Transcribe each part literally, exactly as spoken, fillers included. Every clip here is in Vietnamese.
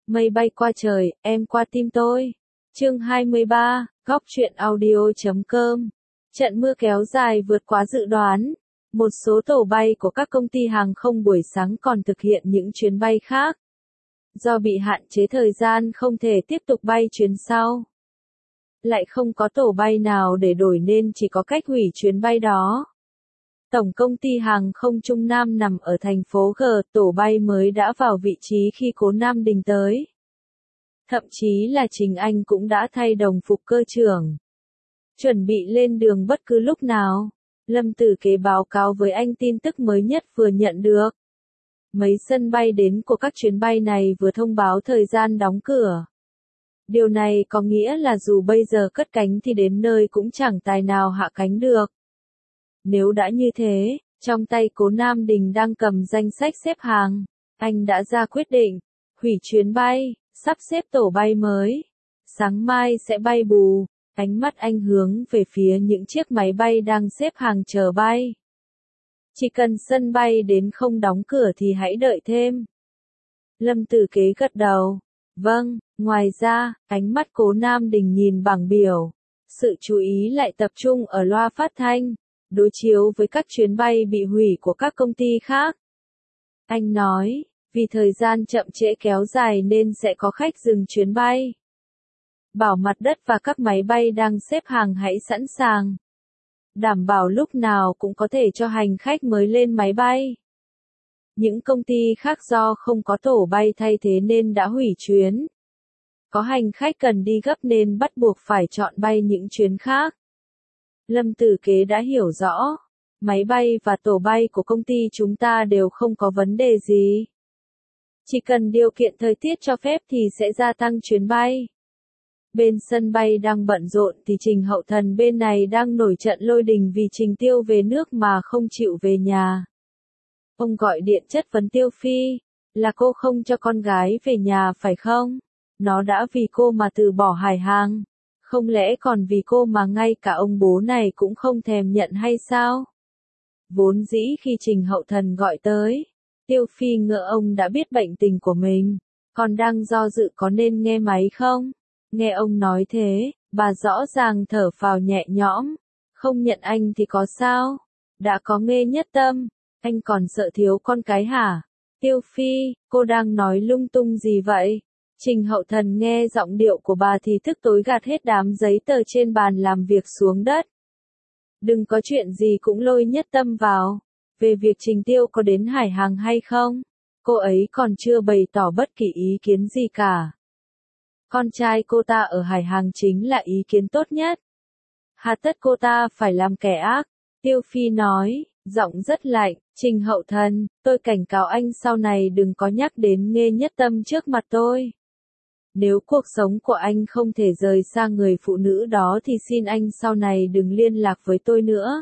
Mây bay qua trời, em qua tim tôi. Chương hai mươi ba, góc truyện audio chấm com. Trận mưa kéo dài vượt quá dự đoán. Một số tổ bay của các công ty hàng không buổi sáng còn thực hiện những chuyến bay khác. Do bị hạn chế thời gian không thể tiếp tục bay chuyến sau. Lại không có tổ bay nào để đổi nên chỉ có cách hủy chuyến bay đó. Tổng công ty hàng không Trung Nam nằm ở thành phố G, tổ bay mới đã vào vị trí khi Cố Nam Đình tới. Thậm chí là chính anh cũng đã thay đồng phục cơ trưởng. Chuẩn bị lên đường bất cứ lúc nào. Lâm Tử Kế báo cáo với anh tin tức mới nhất vừa nhận được. Mấy sân bay đến của các chuyến bay này vừa thông báo thời gian đóng cửa. Điều này có nghĩa là dù bây giờ cất cánh thì đến nơi cũng chẳng tài nào hạ cánh được. Nếu đã như thế, trong tay Cố Nam Đình đang cầm danh sách xếp hàng, anh đã ra quyết định, hủy chuyến bay, sắp xếp tổ bay mới. Sáng mai sẽ bay bù, ánh mắt anh hướng về phía những chiếc máy bay đang xếp hàng chờ bay. Chỉ cần sân bay đến không đóng cửa thì hãy đợi thêm. Lâm Tử Kế gật đầu. Vâng, ngoài ra, ánh mắt Cố Nam Đình nhìn bảng biểu. Sự chú ý lại tập trung ở loa phát thanh, đối chiếu với các chuyến bay bị hủy của các công ty khác. Anh nói, vì thời gian chậm trễ kéo dài nên sẽ có khách dừng chuyến bay. Bảo mặt đất và các máy bay đang xếp hàng hãy sẵn sàng. Đảm bảo lúc nào cũng có thể cho hành khách mới lên máy bay. Những công ty khác do không có tổ bay thay thế nên đã hủy chuyến. Có hành khách cần đi gấp nên bắt buộc phải chọn bay những chuyến khác. Lâm Tử Kế đã hiểu rõ. Máy bay và tổ bay của công ty chúng ta đều không có vấn đề gì. Chỉ cần điều kiện thời tiết cho phép thì sẽ gia tăng chuyến bay. Bên sân bay đang bận rộn thì Trình Hậu Thần bên này đang nổi trận lôi đình vì Trình Tiêu về nước mà không chịu về nhà. Ông gọi điện chất vấn Tiêu Phi, là cô không cho con gái về nhà phải không? Nó đã vì cô mà từ bỏ Hải Hàng. Không lẽ còn vì cô mà ngay cả ông bố này cũng không thèm nhận hay sao? Vốn dĩ khi Trình Hậu Thần gọi tới, Tiêu Phi ngỡ ông đã biết bệnh tình của mình, còn đang do dự có nên nghe máy không? Nghe ông nói thế, bà rõ ràng thở phào nhẹ nhõm. Không nhận anh thì có sao? Đã có Nghê Nhất Tâm, anh còn sợ thiếu con cái hả? Tiêu Phi, cô đang nói lung tung gì vậy? Trình Hậu Thần nghe giọng điệu của bà thì tức tối gạt hết đám giấy tờ trên bàn làm việc xuống đất. Đừng có chuyện gì cũng lôi Nhất Tâm vào. Về việc Trình Tiêu có đến Hải Hàng hay không, cô ấy còn chưa bày tỏ bất kỳ ý kiến gì cả. Con trai cô ta ở Hải Hàng chính là ý kiến tốt nhất. Hà tất cô ta phải làm kẻ ác? Tiêu Phi nói, giọng rất lạnh. Trình Hậu Thần, tôi cảnh cáo anh sau này đừng có nhắc đến Nghê Nhất Tâm trước mặt tôi. Nếu cuộc sống của anh không thể rời xa người phụ nữ đó thì xin anh sau này đừng liên lạc với tôi nữa.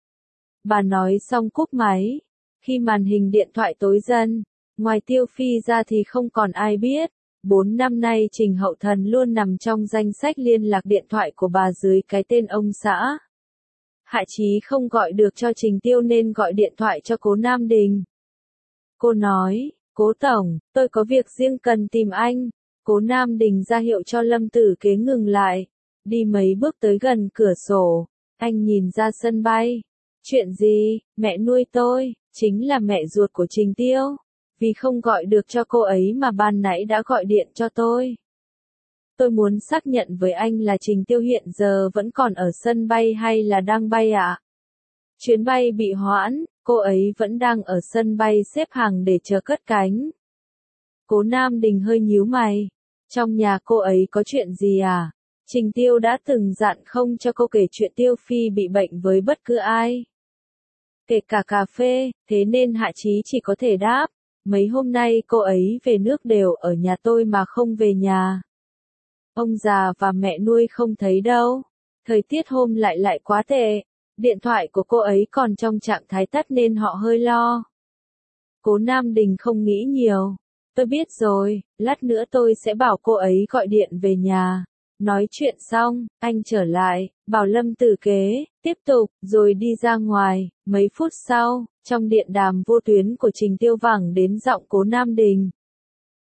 Bà nói xong cúp máy. Khi màn hình điện thoại tối dần, ngoài Tiêu Phi ra thì không còn ai biết. Bốn năm nay Trình Hậu Thần luôn nằm trong danh sách liên lạc điện thoại của bà dưới cái tên ông xã. Hạ Chí không gọi được cho Trình Tiêu nên gọi điện thoại cho Cố Nam Đình. Cô nói, Cố Tổng, tôi có việc riêng cần tìm anh. Cố Nam Đình ra hiệu cho Lâm Tử Kế ngừng lại. Đi mấy bước tới gần cửa sổ. Anh nhìn ra sân bay. Chuyện gì? Mẹ nuôi tôi, chính là mẹ ruột của Trình Tiêu. Vì không gọi được cho cô ấy mà ban nãy đã gọi điện cho tôi. Tôi muốn xác nhận với anh là Trình Tiêu hiện giờ vẫn còn ở sân bay hay là đang bay ạ? À? Chuyến bay bị hoãn, cô ấy vẫn đang ở sân bay xếp hàng để chờ cất cánh. Cố Nam Đình hơi nhíu mày. Trong nhà cô ấy có chuyện gì à? Trình Tiêu đã từng dặn không cho cô kể chuyện Tiêu Phi bị bệnh với bất cứ ai. Kể cả cà phê, thế nên Hạ Chí chỉ có thể đáp. Mấy hôm nay cô ấy về nước đều ở nhà tôi mà không về nhà. Ông già và mẹ nuôi không thấy đâu. Thời tiết hôm lại lại quá tệ. Điện thoại của cô ấy còn trong trạng thái tắt nên họ hơi lo. Cố Nam Đình không nghĩ nhiều. Tôi biết rồi, lát nữa tôi sẽ bảo cô ấy gọi điện về nhà. Nói chuyện xong, anh trở lại, bảo Lâm Tử Kế, tiếp tục, rồi đi ra ngoài. Mấy phút sau, trong điện đàm vô tuyến của Trình Tiêu vẳng đến giọng Cố Nam Đình.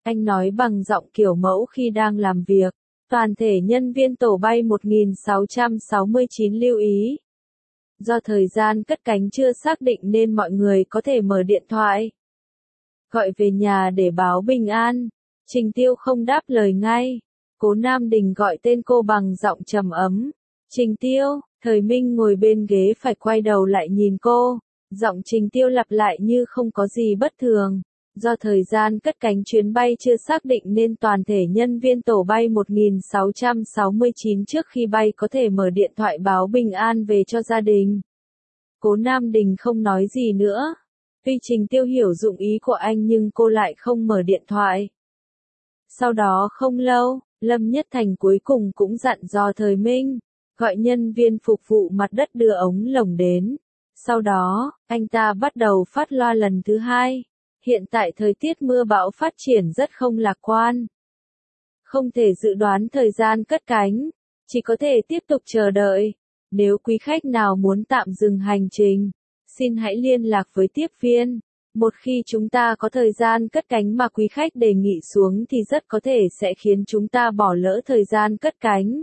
Anh nói bằng giọng kiểu mẫu khi đang làm việc. Toàn thể nhân viên tổ bay một nghìn sáu trăm sáu mươi chín lưu ý. Do thời gian cất cánh chưa xác định nên mọi người có thể mở điện thoại. Gọi về nhà để báo bình an. Trình Tiêu không đáp lời ngay. Cố Nam Đình gọi tên cô bằng giọng trầm ấm. Trình Tiêu, Thời Minh ngồi bên ghế phải quay đầu lại nhìn cô. Giọng Trình Tiêu lặp lại như không có gì bất thường. Do thời gian cất cánh chuyến bay chưa xác định nên toàn thể nhân viên tổ bay một nghìn sáu trăm sáu mươi chín trước khi bay có thể mở điện thoại báo bình an về cho gia đình. Cố Nam Đình không nói gì nữa. Tuy Trình Tiêu hiểu dụng ý của anh nhưng cô lại không mở điện thoại. Sau đó không lâu, Lâm Nhất Thành cuối cùng cũng dặn dò Thời Minh, gọi nhân viên phục vụ mặt đất đưa ống lồng đến. Sau đó, anh ta bắt đầu phát loa lần thứ hai. Hiện tại thời tiết mưa bão phát triển rất không lạc quan. Không thể dự đoán thời gian cất cánh, chỉ có thể tiếp tục chờ đợi. Nếu quý khách nào muốn tạm dừng hành trình, xin hãy liên lạc với tiếp viên. Một khi chúng ta có thời gian cất cánh mà quý khách đề nghị xuống thì rất có thể sẽ khiến chúng ta bỏ lỡ thời gian cất cánh.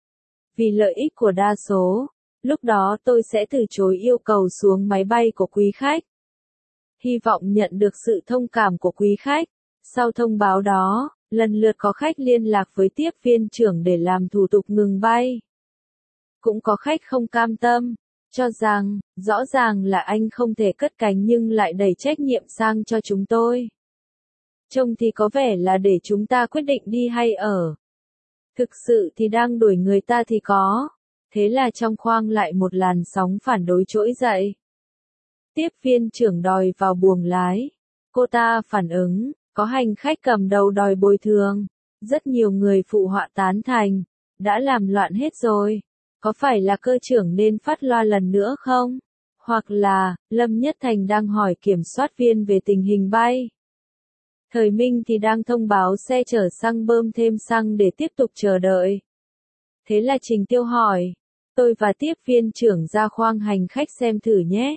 Vì lợi ích của đa số, lúc đó tôi sẽ từ chối yêu cầu xuống máy bay của quý khách. Hy vọng nhận được sự thông cảm của quý khách. Sau thông báo đó, lần lượt có khách liên lạc với tiếp viên trưởng để làm thủ tục ngừng bay. Cũng có khách không cam tâm, cho rằng, rõ ràng là anh không thể cất cánh nhưng lại đẩy trách nhiệm sang cho chúng tôi. Trông thì có vẻ là để chúng ta quyết định đi hay ở. Thực sự thì đang đuổi người ta thì có. Thế là trong khoang lại một làn sóng phản đối trỗi dậy. Tiếp viên trưởng đòi vào buồng lái. Cô ta phản ứng, có hành khách cầm đầu đòi bồi thường. Rất nhiều người phụ họa tán thành. Đã làm loạn hết rồi. Có phải là cơ trưởng nên phát loa lần nữa không? Hoặc là, Lâm Nhất Thành đang hỏi kiểm soát viên về tình hình bay. Thời Minh thì đang thông báo xe chở xăng bơm thêm xăng để tiếp tục chờ đợi. Thế là Trình Tiêu hỏi. Tôi và tiếp viên trưởng ra khoang hành khách xem thử nhé.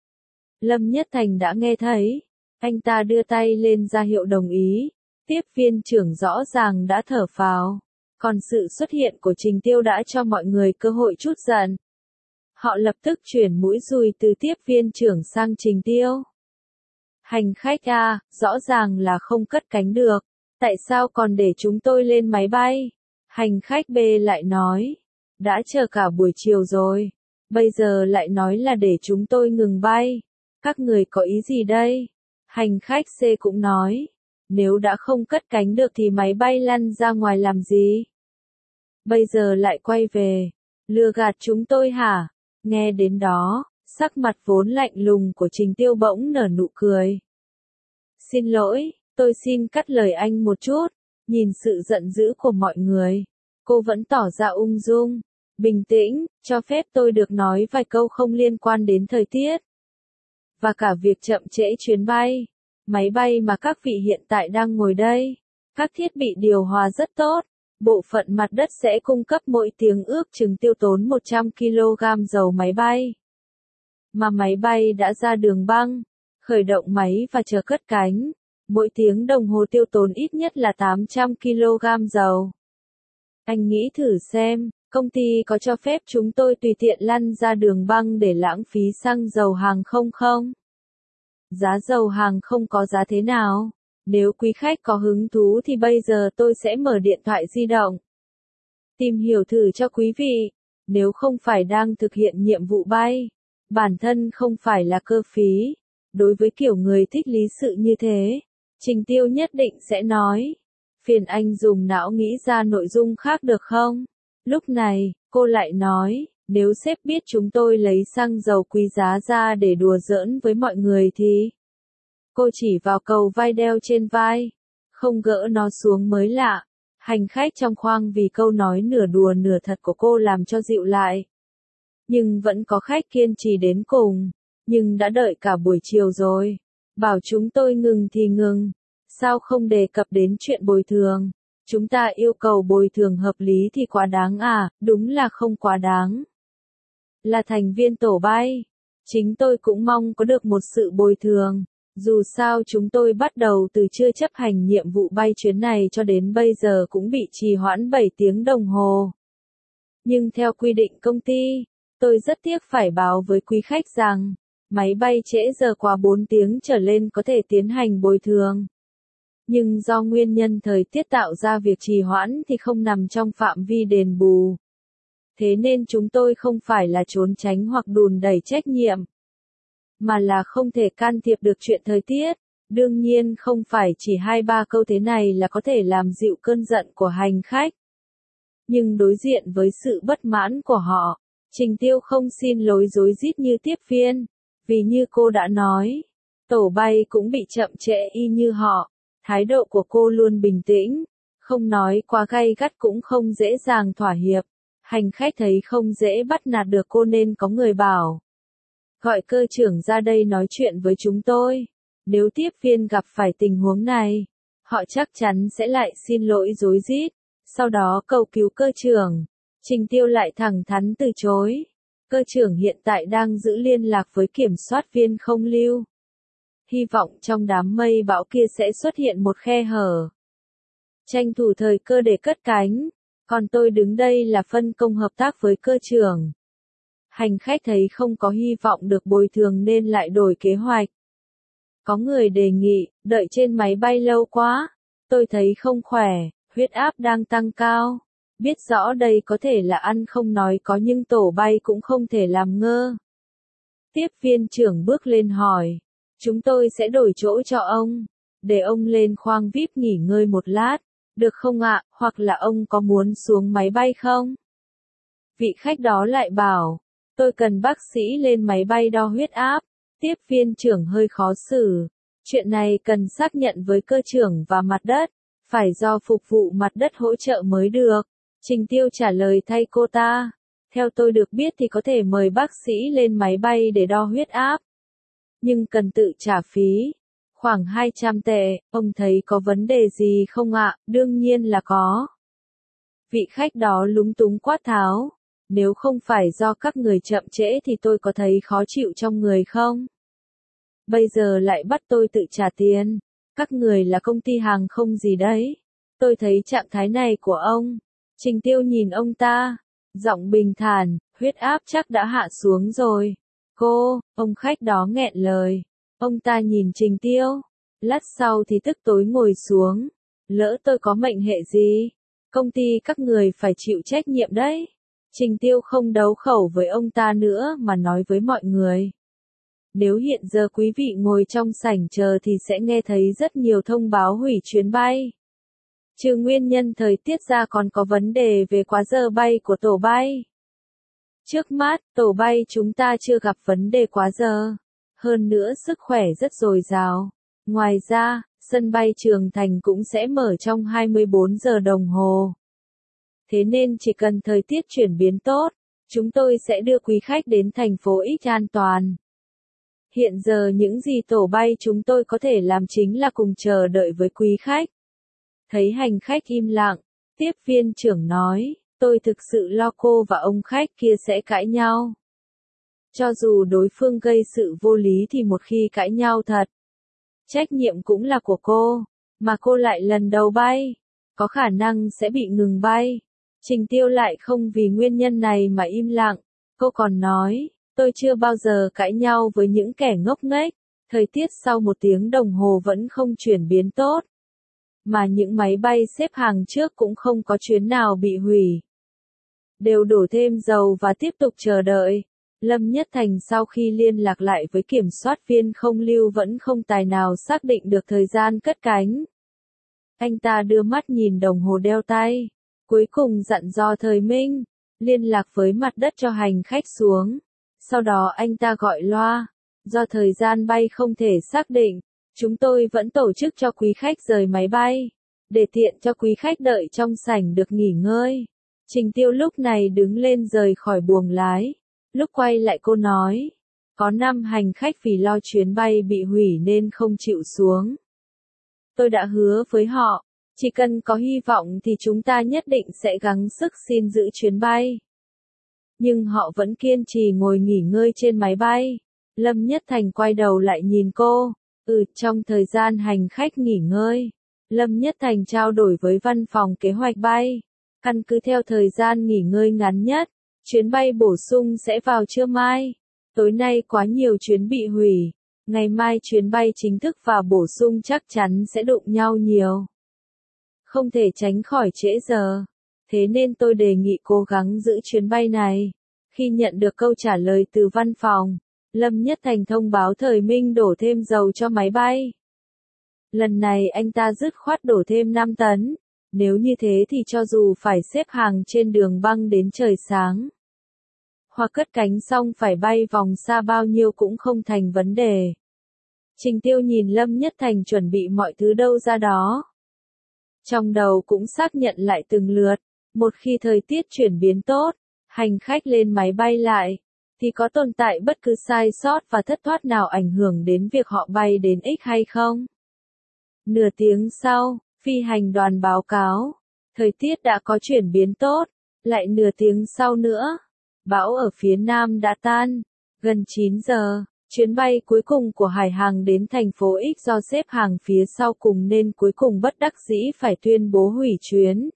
Lâm Nhất Thành đã nghe thấy. Anh ta đưa tay lên ra hiệu đồng ý. Tiếp viên trưởng rõ ràng đã thở phào. Còn sự xuất hiện của Trình Tiêu đã cho mọi người cơ hội chút giận. Họ lập tức chuyển mũi dùi từ tiếp viên trưởng sang Trình Tiêu. Hành khách A, rõ ràng là không cất cánh được. Tại sao còn để chúng tôi lên máy bay? Hành khách B lại nói. Đã chờ cả buổi chiều rồi. Bây giờ lại nói là để chúng tôi ngừng bay. Các người có ý gì đây? Hành khách C cũng nói. Nếu đã không cất cánh được thì máy bay lăn ra ngoài làm gì? Bây giờ lại quay về. Lừa gạt chúng tôi hả? Nghe đến đó, sắc mặt vốn lạnh lùng của Trình Tiêu bỗng nở nụ cười. Xin lỗi, tôi xin cắt lời anh một chút. Nhìn sự giận dữ của mọi người, cô vẫn tỏ ra ung dung, bình tĩnh, cho phép tôi được nói vài câu không liên quan đến thời tiết. Và cả việc chậm trễ chuyến bay. Máy bay mà các vị hiện tại đang ngồi đây, các thiết bị điều hòa rất tốt. Bộ phận mặt đất sẽ cung cấp mỗi tiếng ước chừng tiêu tốn một trăm ki lô gam dầu máy bay. Mà máy bay đã ra đường băng, khởi động máy và chờ cất cánh. Mỗi tiếng đồng hồ tiêu tốn ít nhất là tám trăm ki lô gam dầu. Anh nghĩ thử xem, công ty có cho phép chúng tôi tùy tiện lăn ra đường băng để lãng phí xăng dầu hàng không không? Giá dầu hàng không có giá thế nào? Nếu quý khách có hứng thú thì bây giờ tôi sẽ mở điện thoại di động. Tìm hiểu thử cho quý vị. Nếu không phải đang thực hiện nhiệm vụ bay, bản thân không phải là cơ phí. Đối với kiểu người thích lý sự như thế, Trình Tiêu nhất định sẽ nói. Phiền anh dùng não nghĩ ra nội dung khác được không? Lúc này, cô lại nói, nếu sếp biết chúng tôi lấy xăng dầu quý giá ra để đùa giỡn với mọi người thì... Cô chỉ vào cầu vai đeo trên vai, không gỡ nó xuống mới lạ. Hành khách trong khoang vì câu nói nửa đùa nửa thật của cô làm cho dịu lại. Nhưng vẫn có khách kiên trì đến cùng, nhưng đã đợi cả buổi chiều rồi. Bảo chúng tôi ngừng thì ngừng, sao không đề cập đến chuyện bồi thường? Chúng ta yêu cầu bồi thường hợp lý thì quá đáng à? Đúng là không quá đáng. Là thành viên tổ bay, chính tôi cũng mong có được một sự bồi thường. Dù sao chúng tôi bắt đầu từ chưa chấp hành nhiệm vụ bay chuyến này cho đến bây giờ cũng bị trì hoãn bảy tiếng đồng hồ. Nhưng theo quy định công ty, tôi rất tiếc phải báo với quý khách rằng, máy bay trễ giờ quá bốn tiếng trở lên có thể tiến hành bồi thường. Nhưng do nguyên nhân thời tiết tạo ra việc trì hoãn thì không nằm trong phạm vi đền bù. Thế nên chúng tôi không phải là trốn tránh hoặc đùn đẩy trách nhiệm, mà là không thể can thiệp được chuyện thời tiết. Đương nhiên không phải chỉ hai ba câu thế này là có thể làm dịu cơn giận của hành khách. Nhưng đối diện với sự bất mãn của họ, Trình Tiêu không xin lỗi rối rít như tiếp viên, vì như cô đã nói, tổ bay cũng bị chậm trễ y như họ. Thái độ của cô luôn bình tĩnh, không nói quá gay gắt cũng không dễ dàng thỏa hiệp. Hành khách thấy không dễ bắt nạt được cô nên có người bảo, gọi cơ trưởng ra đây nói chuyện với chúng tôi. Nếu tiếp viên gặp phải tình huống này, họ chắc chắn sẽ lại xin lỗi rối rít, sau đó cầu cứu cơ trưởng. Trình Tiêu lại thẳng thắn từ chối. Cơ trưởng hiện tại đang giữ liên lạc với kiểm soát viên không lưu. Hy vọng trong đám mây bão kia sẽ xuất hiện một khe hở. Tranh thủ thời cơ để cất cánh, còn tôi đứng đây là phân công hợp tác với cơ trưởng. Hành khách thấy không có hy vọng được bồi thường nên lại đổi kế hoạch. Có người đề nghị, đợi trên máy bay lâu quá, tôi thấy không khỏe, huyết áp đang tăng cao. Biết rõ đây có thể là ăn không nói có nhưng tổ bay cũng không thể làm ngơ. Tiếp viên trưởng bước lên hỏi, chúng tôi sẽ đổi chỗ cho ông, để ông lên khoang vi ai pi nghỉ ngơi một lát, được không ạ, hoặc là ông có muốn xuống máy bay không? Vị khách đó lại bảo, tôi cần bác sĩ lên máy bay đo huyết áp. Tiếp viên trưởng hơi khó xử, chuyện này cần xác nhận với cơ trưởng và mặt đất, phải do phục vụ mặt đất hỗ trợ mới được. Trình Tiêu trả lời thay cô ta, theo tôi được biết thì có thể mời bác sĩ lên máy bay để đo huyết áp, nhưng cần tự trả phí, khoảng hai trăm tệ, ông thấy có vấn đề gì không ạ? Đương nhiên là có. Vị khách đó lúng túng quát tháo, nếu không phải do các người chậm trễ thì tôi có thấy khó chịu trong người không? Bây giờ lại bắt tôi tự trả tiền, các người là công ty hàng không gì đấy? Tôi thấy trạng thái này của ông. Trình Tiêu nhìn ông ta, giọng bình thản, huyết áp chắc đã hạ xuống rồi. Cô, ông khách đó nghẹn lời. Ông ta nhìn Trình Tiêu, lát sau thì tức tối ngồi xuống. Lỡ tôi có mệnh hệ gì, công ty các người phải chịu trách nhiệm đấy. Trình Tiêu không đấu khẩu với ông ta nữa mà nói với mọi người. Nếu hiện giờ quý vị ngồi trong sảnh chờ thì sẽ nghe thấy rất nhiều thông báo hủy chuyến bay. Trừ nguyên nhân thời tiết ra còn có vấn đề về quá giờ bay của tổ bay. Trước mắt, tổ bay chúng ta chưa gặp vấn đề quá giờ. Hơn nữa sức khỏe rất dồi dào. Ngoài ra, sân bay Trường Thành cũng sẽ mở trong hai mươi bốn giờ đồng hồ. Thế nên chỉ cần thời tiết chuyển biến tốt, chúng tôi sẽ đưa quý khách đến thành phố X an toàn. Hiện giờ những gì tổ bay chúng tôi có thể làm chính là cùng chờ đợi với quý khách. Thấy hành khách im lặng, tiếp viên trưởng nói, tôi thực sự lo cô và ông khách kia sẽ cãi nhau. Cho dù đối phương gây sự vô lý thì một khi cãi nhau thật, trách nhiệm cũng là của cô, mà cô lại lần đầu bay, có khả năng sẽ bị ngừng bay. Trình Tiêu lại không vì nguyên nhân này mà im lặng, cô còn nói, tôi chưa bao giờ cãi nhau với những kẻ ngốc nghếch, thời tiết sau một tiếng đồng hồ vẫn không chuyển biến tốt. Mà những máy bay xếp hàng trước cũng không có chuyến nào bị hủy. Đều đổ thêm dầu và tiếp tục chờ đợi. Lâm Nhất Thành sau khi liên lạc lại với kiểm soát viên không lưu vẫn không tài nào xác định được thời gian cất cánh. Anh ta đưa mắt nhìn đồng hồ đeo tay. Cuối cùng dặn dò Thời Minh, liên lạc với mặt đất cho hành khách xuống. Sau đó anh ta gọi loa. Do thời gian bay không thể xác định, chúng tôi vẫn tổ chức cho quý khách rời máy bay, để tiện cho quý khách đợi trong sảnh được nghỉ ngơi. Trình Tiêu lúc này đứng lên rời khỏi buồng lái. Lúc quay lại cô nói, có năm hành khách vì lo chuyến bay bị hủy nên không chịu xuống. Tôi đã hứa với họ, chỉ cần có hy vọng thì chúng ta nhất định sẽ gắng sức xin giữ chuyến bay. Nhưng họ vẫn kiên trì ngồi nghỉ ngơi trên máy bay. Lâm Nhất Thành quay đầu lại nhìn cô. Ừ, trong thời gian hành khách nghỉ ngơi, Lâm Nhất Thành trao đổi với văn phòng kế hoạch bay. Căn cứ theo thời gian nghỉ ngơi ngắn nhất, chuyến bay bổ sung sẽ vào trưa mai. Tối nay quá nhiều chuyến bị hủy. Ngày mai chuyến bay chính thức và bổ sung chắc chắn sẽ đụng nhau nhiều. Không thể tránh khỏi trễ giờ. Thế nên tôi đề nghị cố gắng giữ chuyến bay này. Khi nhận được câu trả lời từ văn phòng, Lâm Nhất Thành thông báo Thời Minh đổ thêm dầu cho máy bay. Lần này anh ta dứt khoát đổ thêm năm tấn. Nếu như thế thì cho dù phải xếp hàng trên đường băng đến trời sáng, hoặc cất cánh xong phải bay vòng xa bao nhiêu cũng không thành vấn đề. Trình Tiêu nhìn Lâm Nhất Thành chuẩn bị mọi thứ đâu ra đó. Trong đầu cũng xác nhận lại từng lượt, một khi thời tiết chuyển biến tốt, hành khách lên máy bay lại, thì có tồn tại bất cứ sai sót và thất thoát nào ảnh hưởng đến việc họ bay đến X hay không? Nửa tiếng sau, phi hành đoàn báo cáo, thời tiết đã có chuyển biến tốt, lại nửa tiếng sau nữa, bão ở phía nam đã tan, gần chín giờ, chuyến bay cuối cùng của Hải Hàng đến thành phố X do xếp hàng phía sau cùng nên cuối cùng bất đắc dĩ phải tuyên bố hủy chuyến.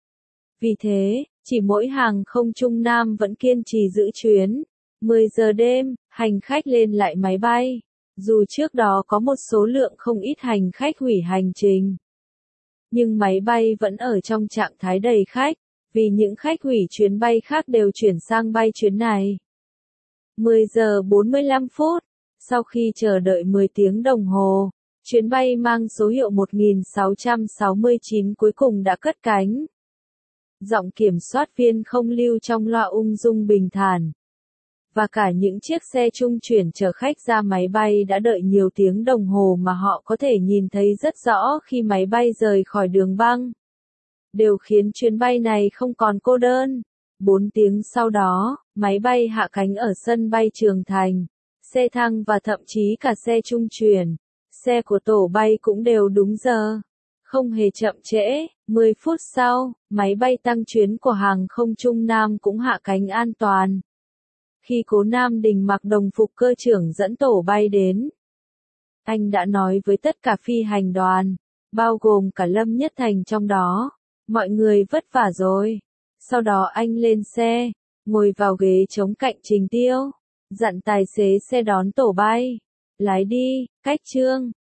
Vì thế, chỉ mỗi hàng không Trung Nam vẫn kiên trì giữ chuyến. mười giờ đêm, hành khách lên lại máy bay. Dù trước đó có một số lượng không ít hành khách hủy hành trình, nhưng máy bay vẫn ở trong trạng thái đầy khách, vì những khách hủy chuyến bay khác đều chuyển sang bay chuyến này. mười giờ bốn mươi lăm phút, sau khi chờ đợi mười tiếng đồng hồ, chuyến bay mang số hiệu một nghìn sáu trăm sáu mươi chín cuối cùng đã cất cánh. Giọng kiểm soát viên không lưu trong loa ung dung bình thản. Và cả những chiếc xe trung chuyển chở khách ra máy bay đã đợi nhiều tiếng đồng hồ mà họ có thể nhìn thấy rất rõ khi máy bay rời khỏi đường băng. Đều khiến chuyến bay này không còn cô đơn. Bốn tiếng sau đó, máy bay hạ cánh ở sân bay Trường Thành. Xe thăng và thậm chí cả xe trung chuyển, xe của tổ bay cũng đều đúng giờ. Không hề chậm trễ, mười phút sau, máy bay tăng chuyến của hàng không Trung Nam cũng hạ cánh an toàn. Khi Cố Nam Đình mặc đồng phục cơ trưởng dẫn tổ bay đến, anh đã nói với tất cả phi hành đoàn, bao gồm cả Lâm Nhất Thành trong đó, mọi người vất vả rồi. Sau đó anh lên xe, ngồi vào ghế chống cạnh Trình Tiêu, dặn tài xế xe đón tổ bay. Lái đi, Cách Trương.